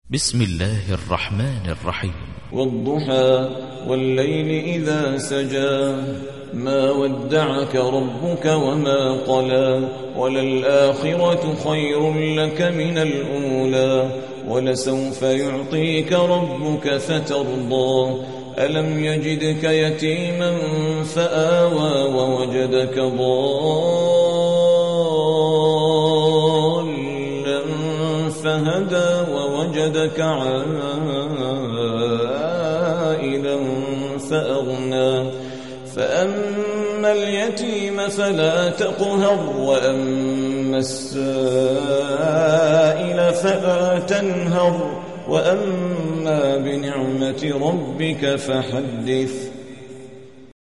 بسم الله الرحمن الرحيم. والضحى والليل إذا سجى ما ودعك ربك وما قلى وللآخرة خير لك من الأولى ولسوف يعطيك ربك فترضى ألم يجدك يتيما فآوى ووجدك ضالا فهدى ووجدك عائلا فأغنى فأما اليتيم فلا تقهر وأما السائل فلا تنهر وأما بنعمة ربك فحدث